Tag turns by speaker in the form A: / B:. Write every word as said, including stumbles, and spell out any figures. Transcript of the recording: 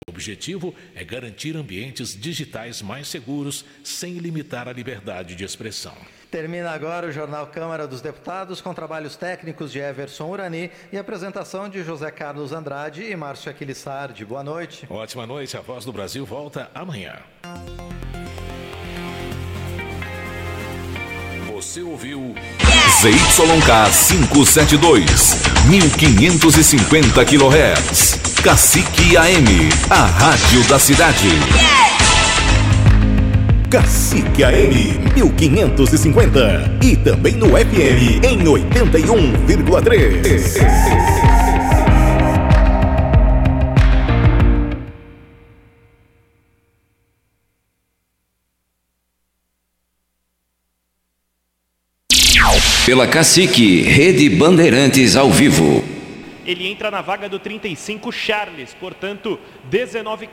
A: O objetivo é garantir ambientes digitais mais seguros, sem limitar a liberdade de expressão.
B: Termina agora o Jornal Câmara dos Deputados, com trabalhos técnicos de Everson Urani e apresentação de José Carlos Andrade e Márcio Aquilissardi. Boa noite.
A: Ótima noite. A Voz do Brasil volta amanhã. Você ouviu
C: Z Y K quinhentos e setenta e dois, mil quinhentos e cinquenta quilohertz. Cacique A M, a rádio da cidade. Cacique A M mil quinhentos e cinquenta e também no F M em oitenta e um vírgula três.
D: Pela Cacique, Rede Bandeirantes ao vivo.
E: Ele entra na vaga do trinta e cinco, Charles, portanto, dezenove